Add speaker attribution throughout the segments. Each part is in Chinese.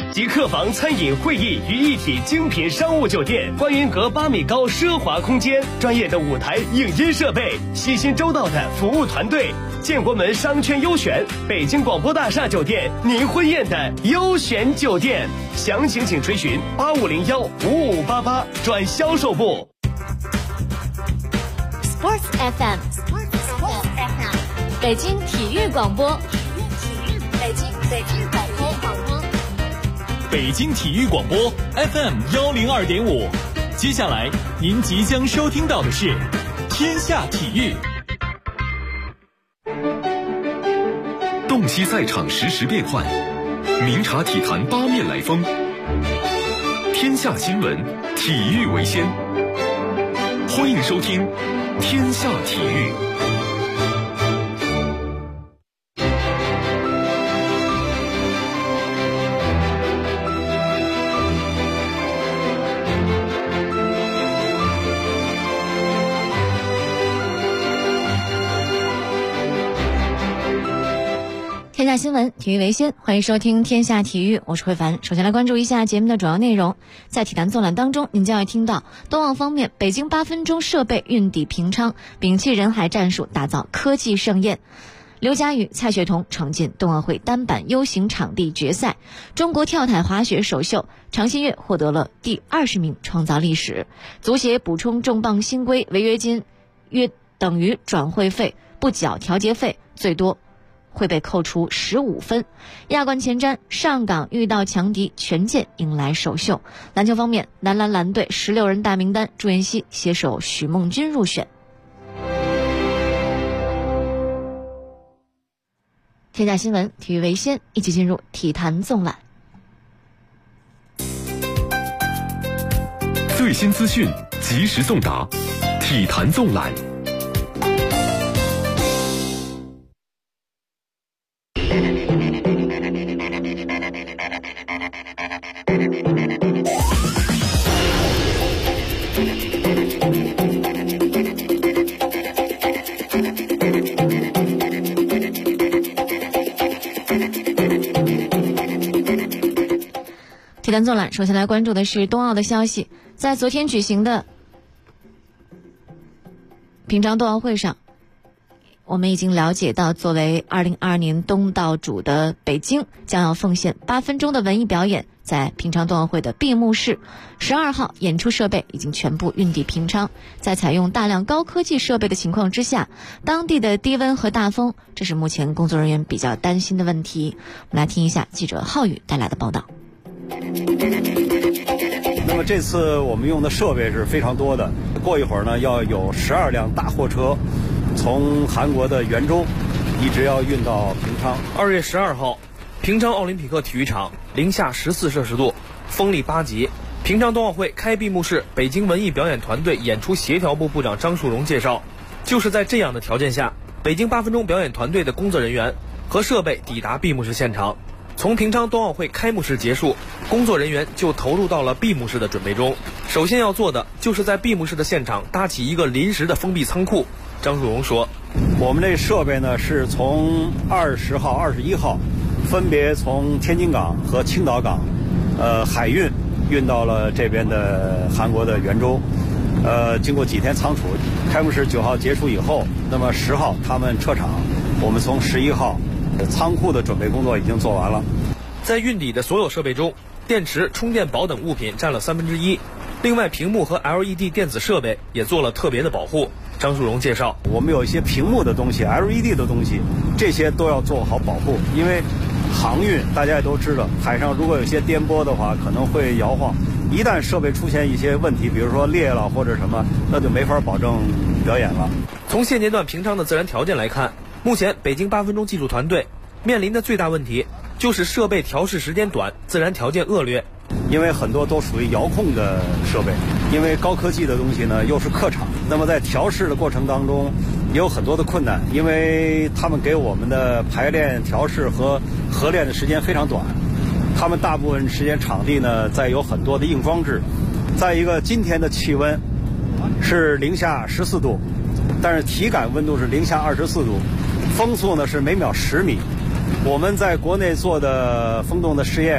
Speaker 1: 集客房、餐饮、会议于一体精品商务酒店，观云阁8米高奢华空间，专业的舞台影音设备，细心周到的服务团队。建国门商圈优选，北京广播大厦酒店，您婚宴的优选酒店。详情请垂询8501-5588转销售部。
Speaker 2: Sports FM， 北京体育广播，北京广播，
Speaker 3: 北京体育广播 FM102.5。接下来您即将收听到的是天下体育。
Speaker 4: 洞悉赛场实时变幻，明察体坛八面来风。天下新闻，体育为先。欢迎收听天下体育。
Speaker 2: 天下新闻，体育为先，欢迎收听天下体育，我是慧凡。首先来关注一下节目的主要内容。在体坛纵览当中，您将会听到冬奥方面，北京8分钟设备运抵平昌，摒弃人海战术，打造科技盛宴。刘佳宇、蔡雪桐闯进冬奥会单板 U 型场地决赛。中国跳台滑雪首秀，常新月获得了第20名，创造历史。足协补充重磅新规，违约金约等于转会费，不缴调节费，最多会被扣除15分。亚冠前瞻，上港遇到强敌权健，迎来首秀。篮球方面，男篮蓝队16人大名单，朱彦曦携手许梦君入选。天下新闻，体育为先，一起进入体坛纵览。
Speaker 4: 最新资讯，及时送达，体坛纵览。
Speaker 2: 体坛纵览，首先来关注的是冬奥的消息。在昨天举行的平昌冬奥会上，我们已经了解到，作为2022年东道主的北京将要奉献8分钟的文艺表演。在平昌冬奥会的闭幕式12号，演出设备已经全部运抵平昌。在采用大量高科技设备的情况之下，当地的低温和大风，这是目前工作人员比较担心的问题。我们来听一下记者浩宇带来的报道。
Speaker 5: 那么这次我们用的设备是非常多的，过一会儿呢要有12辆大货车从韩国的元州一直要运到平昌。
Speaker 6: 2月12号，平昌奥林匹克体育场零下14摄氏度，风力8级。平昌冬奥会开闭幕式，北京文艺表演团队演出协调部部长张树荣介绍，就是在这样的条件下，北京8分钟表演团队的工作人员和设备抵达闭幕式现场。从平昌冬奥会开幕式结束，工作人员就投入到了闭幕式的准备中。首先要做的就是在闭幕式的现场搭起一个临时的封闭仓库。张树荣说，
Speaker 5: 我们这设备呢是从20号、21号分别从天津港和青岛港海运到了这边的韩国的元州。经过几天仓储，开幕式9号结束以后，那么10号他们撤场，我们从11号仓库的准备工作已经做完了。
Speaker 6: 在运抵的所有设备中，电池、充电宝等物品占了1/3，另外屏幕和 LED 电子设备也做了特别的保护。张树荣介绍，
Speaker 5: 我们有一些屏幕的东西、LED 的东西，这些都要做好保护，因为航运大家也都知道，海上如果有些颠簸的话，可能会摇晃。一旦设备出现一些问题，比如说裂了或者什么，那就没法保证表演了。
Speaker 6: 从现阶段平昌的自然条件来看，目前北京8分钟技术团队面临的最大问题就是设备调试时间短，自然条件恶劣。
Speaker 5: 因为很多都属于遥控的设备，因为高科技的东西呢又是客场，那么在调试的过程当中也有很多的困难，因为他们给我们的排练、调试和合练的时间非常短，他们大部分时间场地呢在有很多的硬装置。再一个，今天的气温是零下14度，但是体感温度是零下24度，风速呢是每秒10米。我们在国内做的风洞的试验，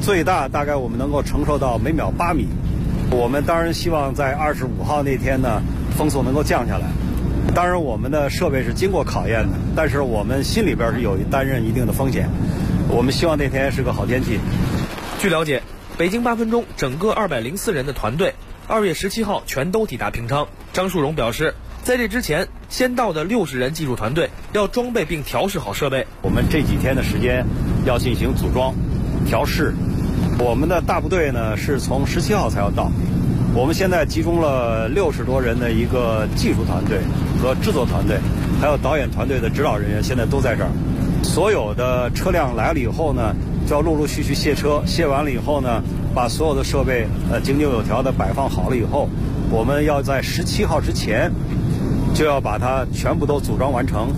Speaker 5: 最大大概我们能够承受到每秒8米。我们当然希望在25号那天呢，风速能够降下来。当然，我们的设备是经过考验的，但是我们心里边是有担任一定的风险。我们希望那天是个好天气。
Speaker 6: 据了解，北京8分钟整个204人的团队2月17号全都抵达平昌。张树荣表示，在这之前，先到的60人技术团队要装备并调试好设备。
Speaker 5: 我们这几天的时间要进行组装、调试。我们的大部队呢是从17号才要到。我们现在集中了60多人的一个技术团队和制作团队，还有导演团队的指导人员，现在都在这儿。所有的车辆来了以后呢，就要陆陆续续卸车，卸完了以后呢，把所有的设备井井有条的摆放好了以后，我们要在17号之前就要把它全部都组装完成。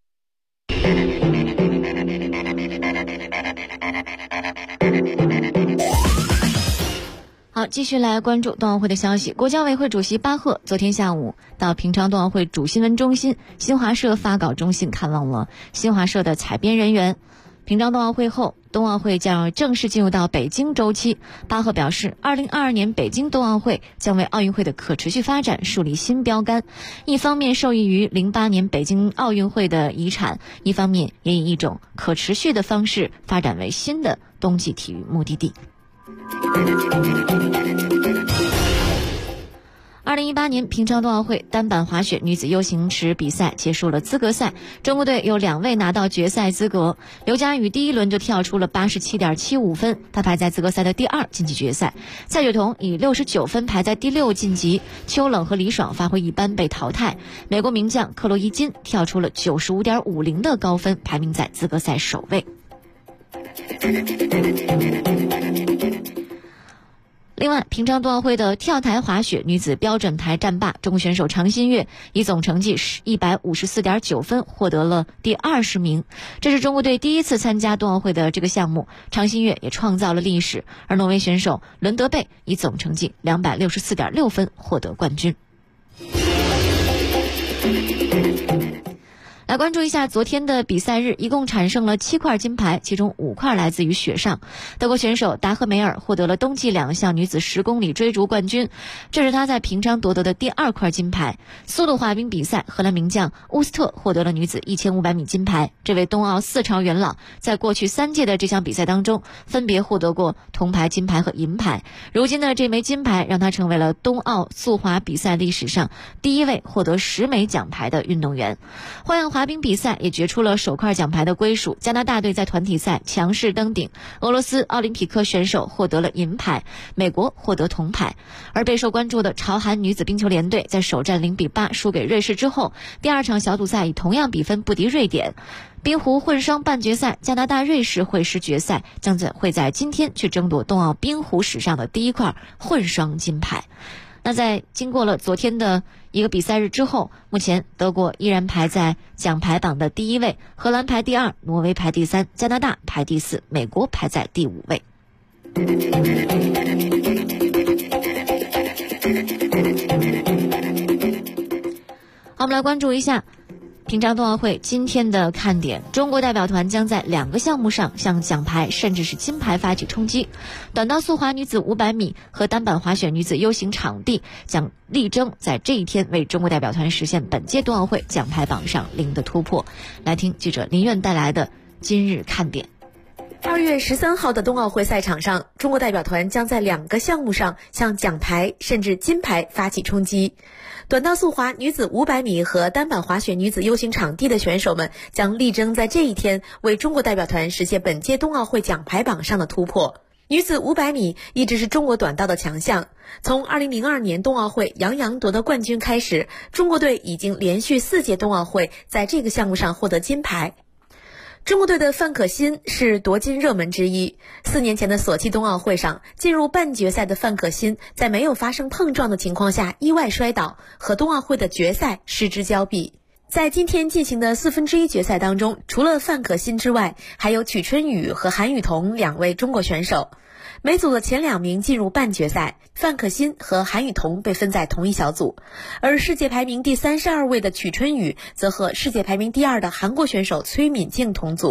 Speaker 2: 好，继续来关注冬奥会的消息。国家委会主席巴赫昨天下午到平昌冬奥会主新闻中心新华社发稿中心看望了新华社的采编人员。平昌冬奥会后，冬奥会将正式进入到北京周期。巴赫表示，2022年北京冬奥会将为奥运会的可持续发展树立新标杆，一方面受益于08年北京奥运会的遗产，一方面也以一种可持续的方式发展为新的冬季体育目的地。2018年平昌冬奥会单板滑雪女子 U 型池比赛结束了资格赛，中国队有2位拿到决赛资格。刘佳宇第一轮就跳出了 87.75 分，她排在资格赛的第2晋级决赛。蔡雪桐以69分排在第6晋级，邱冷和李爽发挥一般被淘汰。美国名将克洛伊金跳出了 95.50 的高分，排名在资格赛首位。另外，平昌冬奥会的跳台滑雪女子标准台战罢，中国选手常新月以总成绩 154.9 分获得了第20名。这是中国队第一次参加冬奥会的这个项目，常新月也创造了历史。而挪威选手伦德贝以总成绩 264.6 分获得冠军。来关注一下昨天的比赛日，一共产生了7块金牌，其中5块来自于雪上。德国选手达赫梅尔获得了冬季2项女子10公里追逐冠军，这是她在平昌夺得的第2块金牌。速度滑冰比赛，荷兰名将乌斯特获得了女子1500米金牌。这位冬奥4朝元老在过去3届的这项比赛当中分别获得过铜牌、金牌和银牌。如今的这枚金牌让她成为了冬奥速滑比赛历史上第1位获得10枚奖牌的运动员。花样滑冰比赛也决出了首块奖牌的归属，加拿大队在团体赛强势登顶，俄罗斯奥林匹克选手获得了银牌，美国获得铜牌。而备受关注的朝韩女子冰球联队在首战0比8输给瑞士之后，第2场小组赛以同样比分不敌瑞典。冰壶混双半决赛，加拿大瑞士会师决赛，将会在今天去争夺冬奥冰壶史上的第1块混双金牌。那在经过了昨天的一个比赛日之后，目前德国依然排在奖牌榜的第1位，荷兰排第2，挪威排第3，加拿大排第4，美国排在第5位。好，我们来关注一下平昌冬奥会今天的看点，中国代表团将在2个项目上向奖牌甚至是金牌发起冲击。短道速滑女子500米和单板滑雪女子 U 型场地将力争在这一天为中国代表团实现本届冬奥会奖牌榜上零的突破。来听记者林苑带来的今日看点。
Speaker 7: 2月13号的冬奥会赛场上，中国代表团将在2个项目上向奖牌甚至金牌发起冲击。短道速滑女子500米和单板滑雪女子 U 型场地的选手们将力争在这一天为中国代表团实现本届冬奥会奖牌榜上的突破。女子500米一直是中国短道的强项，从2002年冬奥会杨洋夺得冠军开始，中国队已经连续4届冬奥会在这个项目上获得金牌。中国队的范可新是夺金热门之一。4年前的索契冬奥会上，进入半决赛的范可新在没有发生碰撞的情况下意外摔倒，和冬奥会的决赛失之交臂。在今天进行的1/4决赛当中，除了范可新之外，还有曲春雨和韩雨桐2位中国选手。每组的前2名进入半决赛，范可新和韩雨桐被分在同一小组，而世界排名第32位的曲春雨则和世界排名第2的韩国选手崔敏静同组。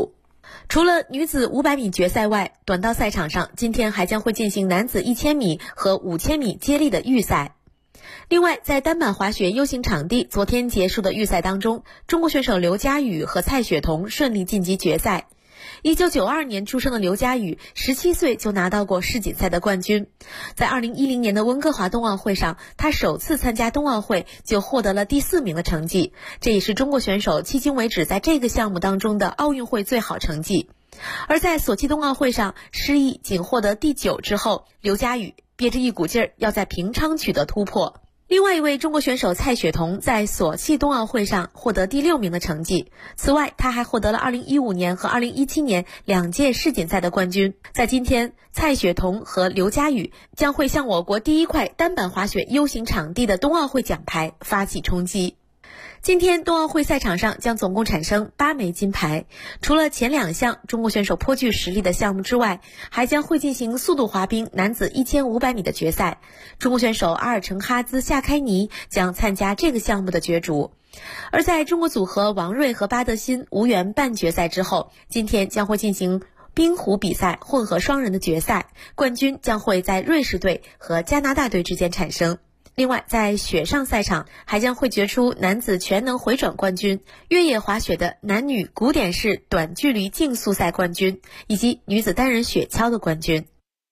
Speaker 7: 除了女子500米决赛外，短道赛场上今天还将会进行男子1000米和5000米接力的预赛。另外，在单板滑雪 U 型场地昨天结束的预赛当中，中国选手刘佳宇和蔡雪桐顺利晋级决赛。1992年出生的刘佳宇17岁就拿到过世锦赛的冠军，在2010年的温哥华冬奥会上，他首次参加冬奥会就获得了第4名的成绩，这也是中国选手迄今为止在这个项目当中的奥运会最好成绩。而在索契冬奥会上失意仅获得第9之后，刘佳宇憋着一股劲儿要在平昌取得突破。另外一位中国选手蔡雪桐在索契冬奥会上获得第6名的成绩。此外，他还获得了2015年和2017年2届世锦赛的冠军。在今天，蔡雪桐和刘佳宇将会向我国第1块单板滑雪 U 型场地的冬奥会奖牌发起冲击。今天冬奥会赛场上将总共产生8枚金牌，除了前2项中国选手颇具实力的项目之外，还将会进行速度滑冰男子1500米的决赛，中国选手阿尔程哈兹夏开尼将参加这个项目的角逐。而在中国组合王睿和巴德辛无缘半决赛之后，今天将会进行冰壶比赛混合双人的决赛，冠军将会在瑞士队和加拿大队之间产生。另外，在雪上赛场还将会决出男子全能回转冠军、越野滑雪的男女古典式短距离竞速赛冠军，以及女子单人雪橇的冠军。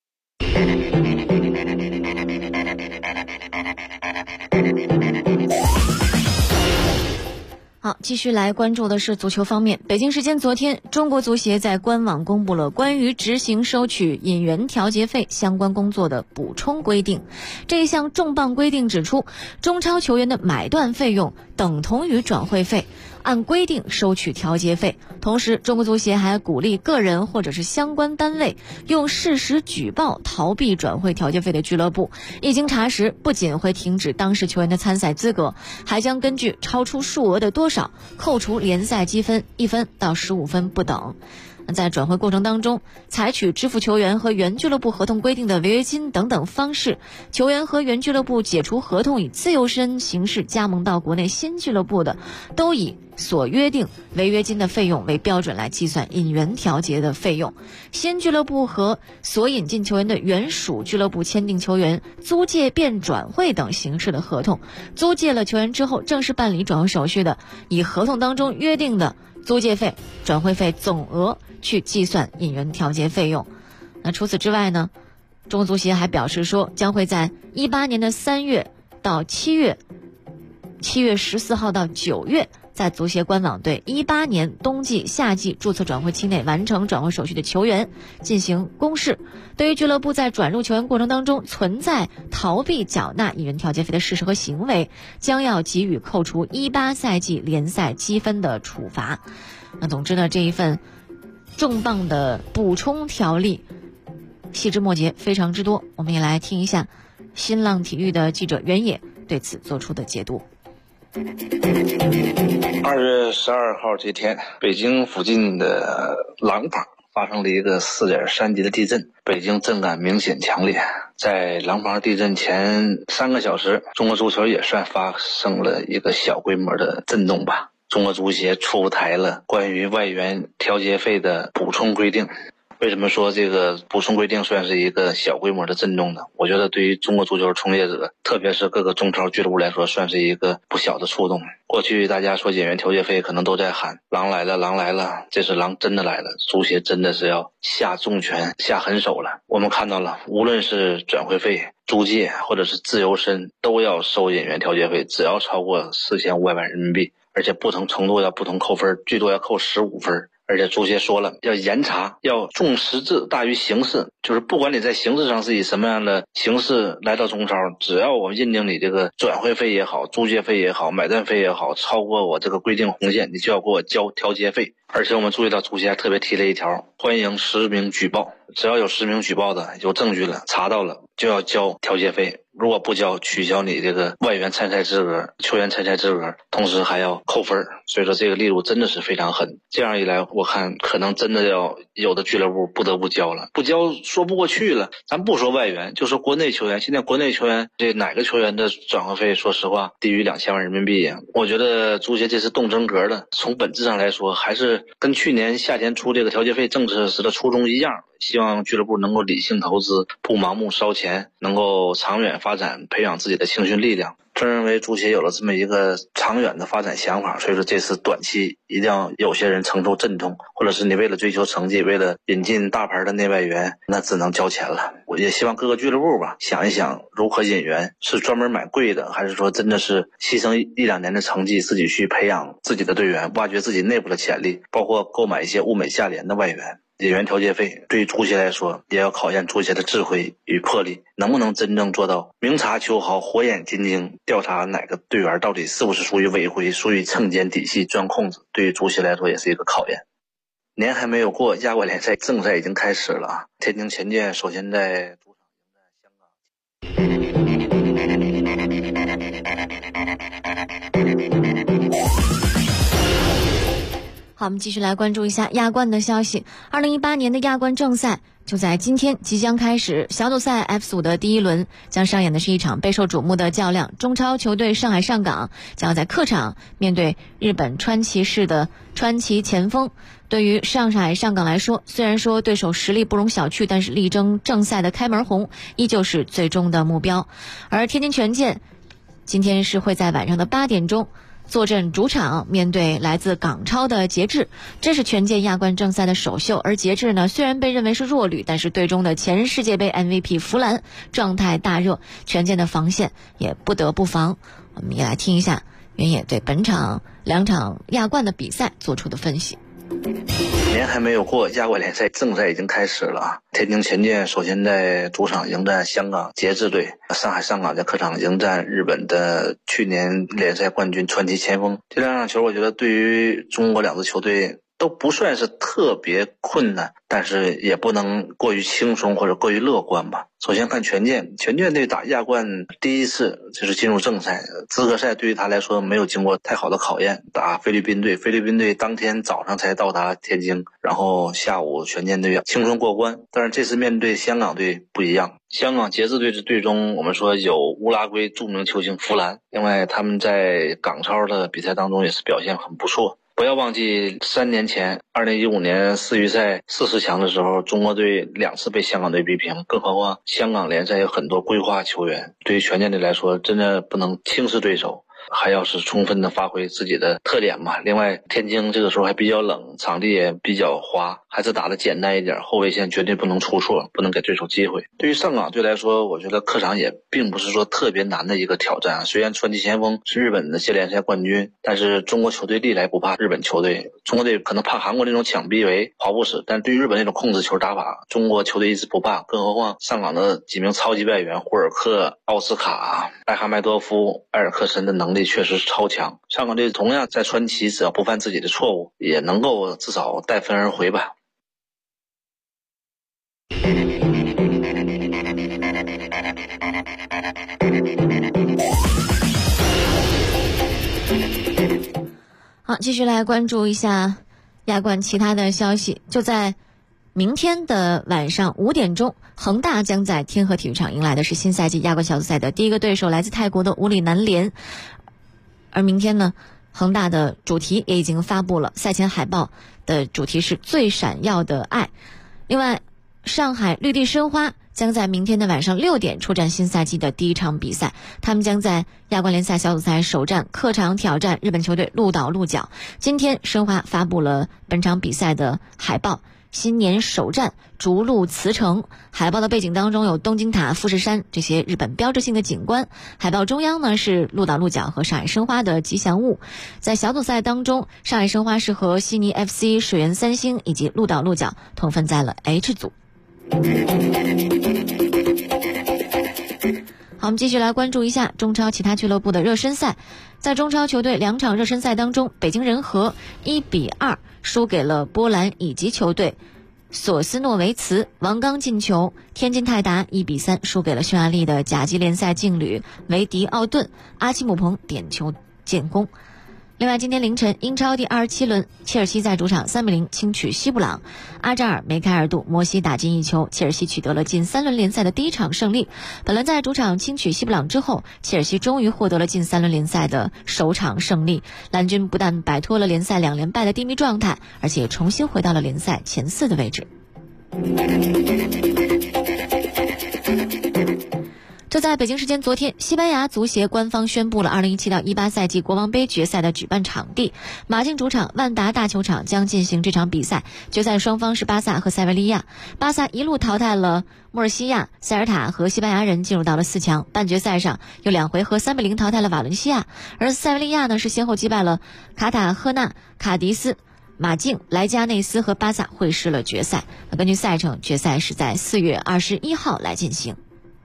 Speaker 2: 好，继续来关注的是足球方面。北京时间昨天，中国足协在官网公布了关于执行收取引援调节费相关工作的补充规定。这一项重磅规定指出，中超球员的买断费用等同于转会费，按规定收取调节费。同时，中国足协还鼓励个人或者是相关单位用事实举报逃避转会调节费的俱乐部，一经查实，不仅会停止当事球员的参赛资格，还将根据超出数额的多少扣除联赛积分1分到15分不等。在转会过程当中，采取支付球员和原俱乐部合同规定的违约金等等方式，球员和原俱乐部解除合同以自由身形式加盟到国内新俱乐部的，都以所约定违约金的费用为标准来计算引援调节的费用。新俱乐部和所引进球员的原属俱乐部签订球员租借变转会等形式的合同，租借了球员之后正式办理转会手续的，以合同当中约定的租借费、转会费总额去计算引援调节费用。那除此之外呢，中国足协还表示说，将会在18年的3月到7月14号到9月，在足协官网对18年冬季、夏季注册转会期内完成转会手续的球员进行公示。对于俱乐部在转入球员过程当中存在逃避缴纳引援调节费的事实和行为，将要给予扣除18赛季联赛积分的处罚。那总之呢，这一份重磅的补充条例细枝末节非常之多，我们也来听一下新浪体育的记者袁野对此做出的解读。
Speaker 8: 2月12号这天，北京附近的廊坊发生了一个4.3级的地震，北京震感明显强烈。在廊坊地震前3个小时，中国足球也算发生了一个小规模的震动吧。中国足协出台了关于外援调节费的补充规定。为什么说这个补充规定算是一个小规模的震动呢？我觉得对于中国足球从业者，特别是各个中超俱乐部来说，算是一个不小的触动。过去大家说引援调节费可能都在喊狼来了狼来了，这次狼真的来了，足协真的是要下重拳下狠手了。我们看到了，无论是转会费、租借或者是自由身，都要收引援调节费，只要超过4500万人民币，而且不同程度要不同扣分，最多要扣15分。而且足协说了，要严查，要重实质大于形式，就是不管你在形式上是以什么样的形式来到中超，只要我们认定你这个转会费也好、租借费也好、买断费也好，超过我这个规定红线，你就要给我交调节费。而且我们注意到足协还特别提了一条，欢迎实名举报，只要有实名举报的，有证据了，查到了就要交调节费。 如果不交，取消你这个外援参赛资格、球员参赛资格，同时还要扣分，所以说这个力度真的是非常狠。这样一来，我看可能真的要有的俱乐部不得不交了，不交说不过去了。咱不说外援，就说国内球员，现在国内球员这哪个球员的转会费，说实话低于2000万人民币呀？我觉得足协这是动真格的，从本质上来说，还是跟去年夏天出这个调节费政策时的初衷一样。希望俱乐部能够理性投资，不盲目烧钱，能够长远发展，培养自己的青训力量。正认为足协有了这么一个长远的发展想法，所以说这次短期一定要有些人承受阵痛，或者是你为了追求成绩，为了引进大牌的内外援，那只能交钱了。我也希望各个俱乐部吧，想一想如何引援，是专门买贵的，还是说真的是牺牲1-2年的成绩，自己去培养自己的队员，挖掘自己内部的潜力，包括购买一些物美价廉的外援。引援调节费对于足协来说，也要考验足协的智慧与魄力，能不能真正做到明察秋毫、火眼金睛，调查哪个队员到底是不是属于违规、属于蹭奸底细、钻空子，对于足协来说也是一个考验。年还没有过，亚冠联赛正赛已经开始了。天津权健首先在主场迎战香港。
Speaker 2: 好，我们继续来关注一下亚冠的消息。2018年的亚冠正赛就在今天即将开始，小组赛 F 组的第一轮将上演的是一场备受瞩目的较量。中超球队上海上港将要在客场面对日本川崎市的川崎前锋。对于上海上港来说，虽然说对手实力不容小觑，但是力争正赛的开门红依旧是最终的目标。而天津权健今天是会在晚上的8点钟坐镇主场面对来自港超的节制，这是权健亚冠正赛的首秀。而节制呢，虽然被认为是弱旅，但是队中的前世界杯 MVP 弗兰状态大热，权健的防线也不得不防。我们也来听一下原野对本场2场亚冠的比赛做出的分析。
Speaker 8: 年还没有过，亚冠联赛正赛已经开始了。天津权健首先在主场迎战香港节制队，上海上港在客场迎战日本的去年联赛冠军川崎前锋。这2场球我觉得对于中国2支球队都不算是特别困难，但是也不能过于轻松或者过于乐观吧。首先看权健队打亚冠第一次就是进入正赛，资格赛对于他来说没有经过太好的考验，打菲律宾队当天早上才到达天津，然后下午权健队轻松过关。但是这次面对香港队不一样，香港节制队是队中我们说有乌拉圭著名球星弗兰，另外他们在港超的比赛当中也是表现很不错。不要忘记3年前2015年世预赛40强的时候，中国队2次被香港队逼平，更何况香港联赛有很多规划球员，对于权健队来说真的不能轻视对手，还要是充分的发挥自己的特点嘛。另外天津这个时候还比较冷，场地也比较滑，还是打得简单一点，后卫线绝对不能出错，不能给对手机会。对于上港队来说，我觉得客场也并不是说特别难的一个挑战。虽然川崎前锋是日本的系列赛冠军，但是中国球队历来不怕日本球队，中国队可能怕韩国那种抢逼围跑不死，但对于日本那种控制球打法，中国球队一直不怕。更何况上港的几名超级外援霍尔克、奥斯卡、艾哈迈多夫、埃尔克森的能力确实是超强。上港队同样在川崎只要不犯自己的错误，也能够至少带分而回吧。
Speaker 2: 好，继续来关注一下亚冠其他的消息。就在明天的晚上5点钟，恒大将在天河体育场迎来的是新赛季亚冠小组赛的第一个对手，来自泰国的武里南联。而明天呢，恒大的主题也已经发布了，赛前海报的主题是最闪耀的爱。另外，上海绿地申花将在明天的晚上6点出战新赛季的第一场比赛，他们将在亚冠联赛小组赛首战客场挑战日本球队鹿岛鹿角。今天申花发布了本场比赛的海报，新年首战逐鹿茨城。海报的背景当中有东京塔、富士山这些日本标志性的景观，海报中央呢是鹿岛鹿角和上海申花的吉祥物。在小组赛当中，上海申花是和悉尼 FC、水原三星以及鹿岛鹿角同分在了 H 组。好，我们继续来关注一下中超其他俱乐部的热身赛。在中超球队2场热身赛当中，北京人和1-2输给了波兰乙级球队索斯诺维茨，王刚进球。天津泰达1-3输给了匈牙利的甲级联赛劲旅维迪奥顿，阿奇姆彭点球建功。另外，今天凌晨英超第27轮，切尔西在主场3-0轻取西布朗，阿扎尔、梅开二度，摩西打进一球，切尔西取得了近3轮联赛的第一场胜利。本轮在主场轻取西布朗之后，切尔西终于获得了近3轮联赛的首场胜利，蓝军不但摆脱了联赛2连败的低迷状态，而且也重新回到了联赛前4的位置。就在北京时间昨天，西班牙足协官方宣布了2017到18赛季国王杯决赛的举办场地，马竞主场万达大球场将进行这场比赛。决赛双方是巴萨和塞维利亚，巴萨一路淘汰了莫尔西亚、塞尔塔和西班牙人，进入到了4强。半决赛上有2回合3-0淘汰了瓦伦西亚，而塞维利亚呢是先后击败了卡塔赫纳、卡迪斯、马竞、莱加内斯和巴萨，会师了决赛。根据赛程，决赛是在4月21号来进行。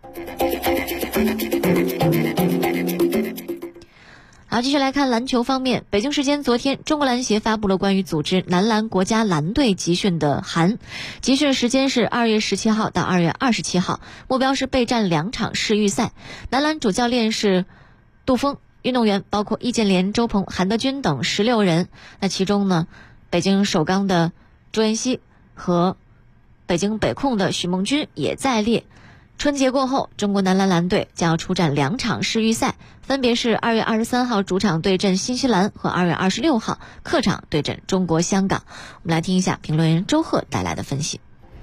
Speaker 2: 好，继续来看篮球方面。北京时间昨天，中国篮协发布了关于组织男篮国家篮队集训的函，集训时间是2月17号到2月27号，目标是备战2场世预赛。男篮主教练是杜峰，运动员包括易建联、周鹏、韩德君等16人。那其中呢，北京首钢的朱彦西和北京北控的许梦君也在列。春节过后，中国男篮篮队将要出战2场世预赛，分别是2月23号主场对阵新西兰和2月26号客场对阵中国香港。我们来听一下评论员周贺带来的分析。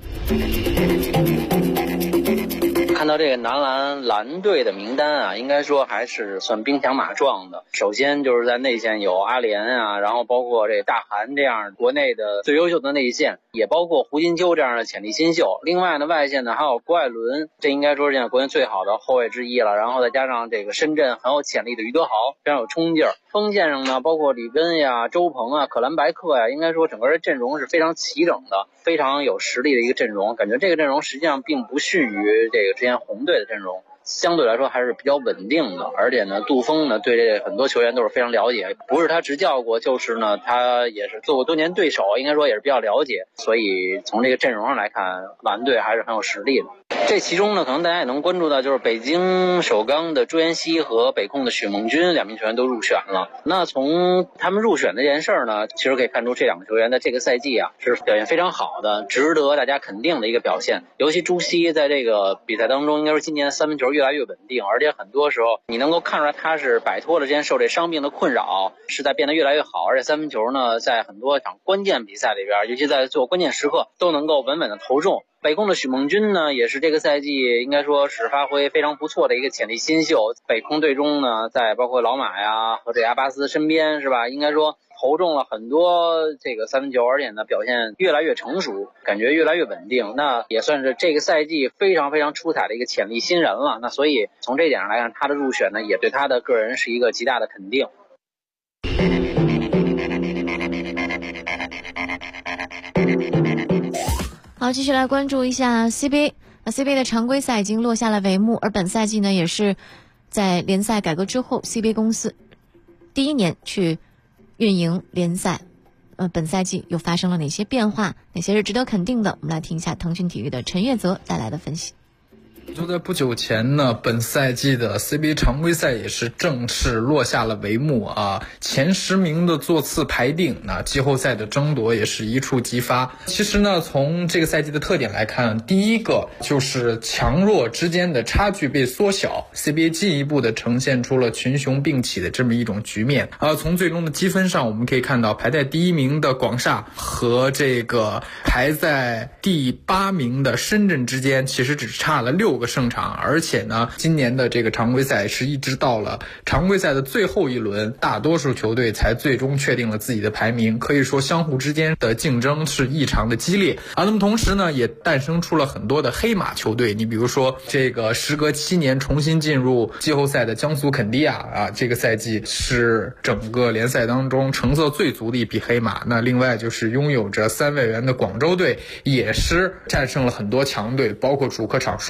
Speaker 9: 看到这个男篮篮队的名单啊，应该说还是算兵强马壮的。首先就是在内线有阿联啊，然后包括这大韩这样国内的最优秀的内线，也包括胡金秋这样的潜力新秀。另外呢，外线呢还有郭艾伦，这应该说是现在国内最好的后卫之一了。然后再加上这个深圳很有潜力的于德豪，非常有冲劲儿。锋线上呢，包括里根呀、周鹏啊、可兰白克呀，应该说整个的阵容是非常齐整的，非常有实力的一个阵容。感觉这个阵容实际上并不逊于这个之前红队的阵容，相对来说还是比较稳定的。而且呢，杜峰呢对这很多球员都是非常了解，不是他执教过，就是呢他也是做过多年对手，应该说也是比较了解。所以从这个阵容上来看，蓝队还是很有实力的。这其中呢，可能大家也能关注到，就是北京首钢的朱彦西和北控的许梦君2名球员都入选了。那从他们入选这件事儿呢，其实可以看出这2个球员的这个赛季啊是表现非常好的，值得大家肯定的一个表现。尤其朱熹在这个比赛当中，应该说今年的三分球越来越稳定，而且很多时候你能够看出来他是摆脱了之前受这伤病的困扰，是在变得越来越好。而且三分球呢，在很多场关键比赛里边，尤其在最后关键时刻都能够稳稳的投中。北控的许梦君呢，也是这个赛季应该说是发挥非常不错的一个潜力新秀。北控队中呢，在包括老马呀和这阿巴斯身边是吧，应该说投中了很多这个三分球，而且呢表现越来越成熟，感觉越来越稳定。那也算是这个赛季非常非常出彩的一个潜力新人了。那所以从这一点上来看，他的入选呢，也对他的个人是一个极大的肯定。
Speaker 2: 好，继续来关注一下 CBA。CBA 的常规赛已经落下了帷幕，而本赛季呢，也是在联赛改革之后 CBA 公司第1年去运营联赛。本赛季又发生了哪些变化，哪些是值得肯定的？我们来听一下腾讯体育的陈月泽带来的分析。
Speaker 10: 就在不久前呢，本赛季的 CBA 常规赛也是正式落下了帷幕啊，前10名的座次排定，那季后赛的争夺也是一触即发。其实呢，从这个赛季的特点来看，第一个就是强弱之间的差距被缩小， CBA 进一步的呈现出了群雄并起的这么一种局面。从最终的积分上，我们可以看到排在第1名的广厦和这个排在第8名的深圳之间其实只差了6个胜场，而且呢，今年的这个常规赛是一直到了常规赛的最后一轮，大多数球队才最终确定了自己的排名，可以说相互之间的竞争是异常的激烈。那么同时呢，也诞生出了很多的黑马球队，你比如说这个时隔7年重新进入季后赛的江苏肯迪亚这个赛季是整个联赛当中成色最足的一匹黑马。那另外就是拥有着3外援的广州队，也是战胜了很多强队，包括主客场双杀辽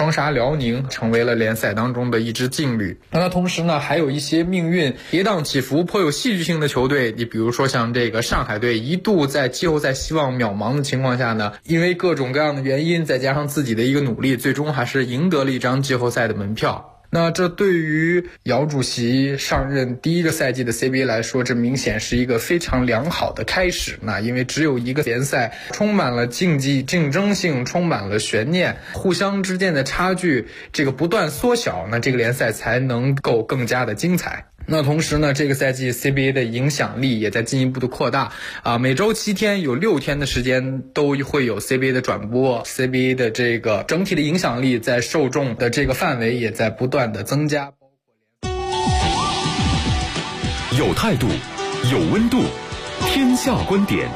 Speaker 10: 辽宁成为了联赛当中的一支劲旅。那同时呢，还有一些命运跌宕起伏、颇有戏剧性的球队，你比如说像这个上海队，一度在季后赛希望渺茫的情况下呢，因为各种各样的原因，再加上自己的一个努力，最终还是赢得了一张季后赛的门票。那这对于姚主席上任第一个赛季的 CBA 来说，这明显是一个非常良好的开始。那因为只有一个联赛，充满了竞争性，充满了悬念，互相之间的差距这个不断缩小，那这个联赛才能够更加的精彩。那同时呢，这个赛季 CBA 的影响力也在进一步的扩大每周7天有6天的时间都会有 CBA 的转播， CBA 的这个整体的影响力在受众的这个范围也在不断的增加。
Speaker 4: 有态度，有温度，天下观点。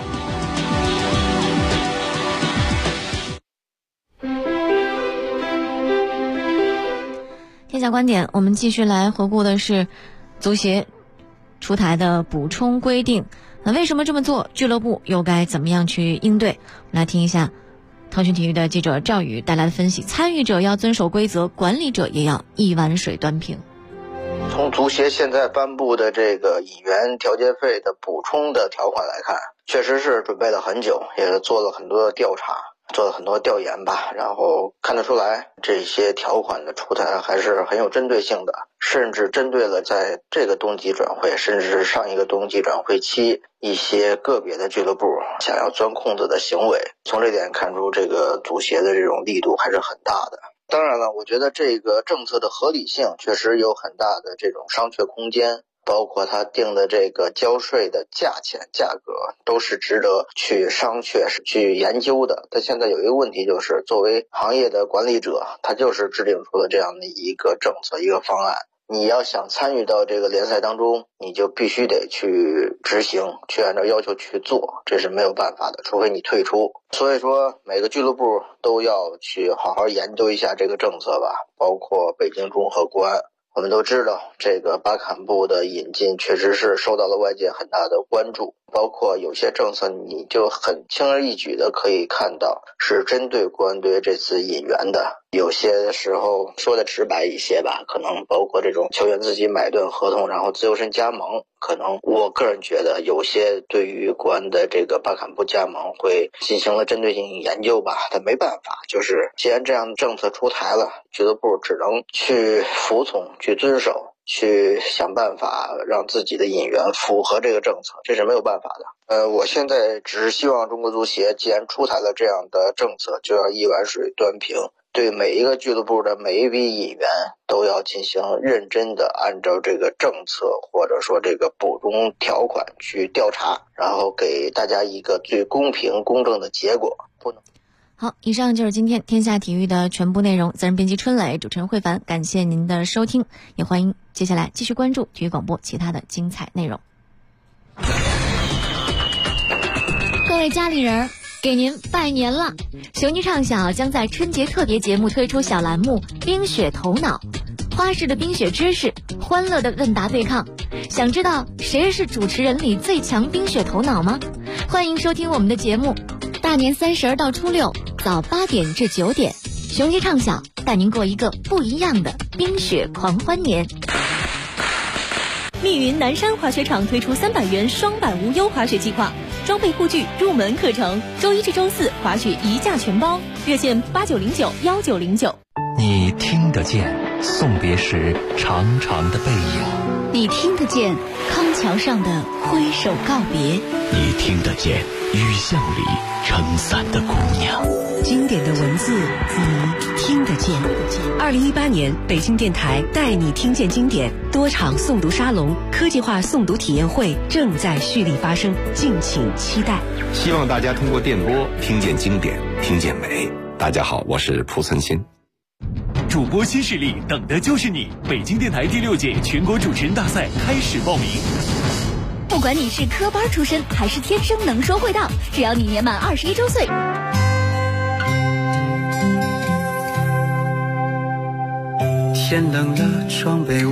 Speaker 2: 天下观点，我们继续来回顾的是足协出台的补充规定。那为什么这么做？俱乐部又该怎么样去应对？我们来听一下腾讯体育的记者赵宇带来的分析。参与者要遵守规则，管理者也要一碗水端平。
Speaker 11: 从足协现在颁布的这个引援调节费的补充的条款来看，确实是准备了很久，也是做了很多的调查，做了很多调研吧，然后看得出来这些条款的出台还是很有针对性的，甚至针对了在这个冬季转会甚至是上一个冬季转会期一些个别的俱乐部想要钻空子的行为。从这点看出，这个足协的这种力度还是很大的。当然了，我觉得这个政策的合理性确实有很大的这种商榷空间，包括他定的这个交税的价格都是值得去商榷去研究的。但现在有一个问题，就是作为行业的管理者，他就是制定出了这样的一个政策一个方案，你要想参与到这个联赛当中，你就必须得去执行，去按照要求去做，这是没有办法的，除非你退出。所以说每个俱乐部都要去好好研究一下这个政策吧，包括北京中和国安。我们都知道这个巴坎布的引进确实是受到了外界很大的关注，包括有些政策你就很轻而易举的可以看到是针对国安队这次引援的，有些时候说的直白一些吧，可能包括这种球员自己买断合同然后自由身加盟，可能我个人觉得有些对于国安的这个巴坎布加盟会进行了针对性研究吧，但没办法，就是既然这样的政策出台了，俱乐部只能去服从去遵守，去想办法让自己的引援符合这个政策，这是没有办法的。我现在只是希望中国足协既然出台了这样的政策，就要一碗水端平，对每一个俱乐部的每一笔引援都要进行认真的按照这个政策或者说这个补充条款去调查，然后给大家一个最公平公正的结果。
Speaker 2: 好，以上就是今天天下体育的全部内容。责任编辑春磊，主持人慧凡，感谢您的收听，也欢迎接下来继续关注体育广播其他的精彩内容。各位家里人，给您拜年了！雄鸡唱晓将在春节特别节目推出小栏目冰雪头脑，花式的冰雪知识，欢乐的问答对抗。想知道谁是主持人里最强冰雪头脑吗？欢迎收听我们的节目，大年30到初6早8点至9点，雄鸡唱晓带您过一个不一样的冰雪狂欢年。
Speaker 12: 密云南山滑雪场推出300元双板无忧滑雪计划，装备护具入门课程，周1至周4滑雪一价全包，热线89091909。
Speaker 13: 你听得见送别时长长的背影，
Speaker 14: 你听得见康桥上的挥手告别，
Speaker 13: 你听得见雨巷里撑伞的姑娘。
Speaker 15: 经典的文字你听得见。2018年北京电台带你听见经典多场诵读沙龙、科技化诵读体验会正在蓄力发生，敬请期待。
Speaker 16: 希望大家通过电波听见经典，听见美。大家好，我是蒲存昕。
Speaker 3: 主播新势力，等的就是你！北京电台第6届全国主持人大赛开始报名。
Speaker 14: 不管你是科班出身还是天生能说会道，只要你年满21周岁。
Speaker 17: 天冷了，窗被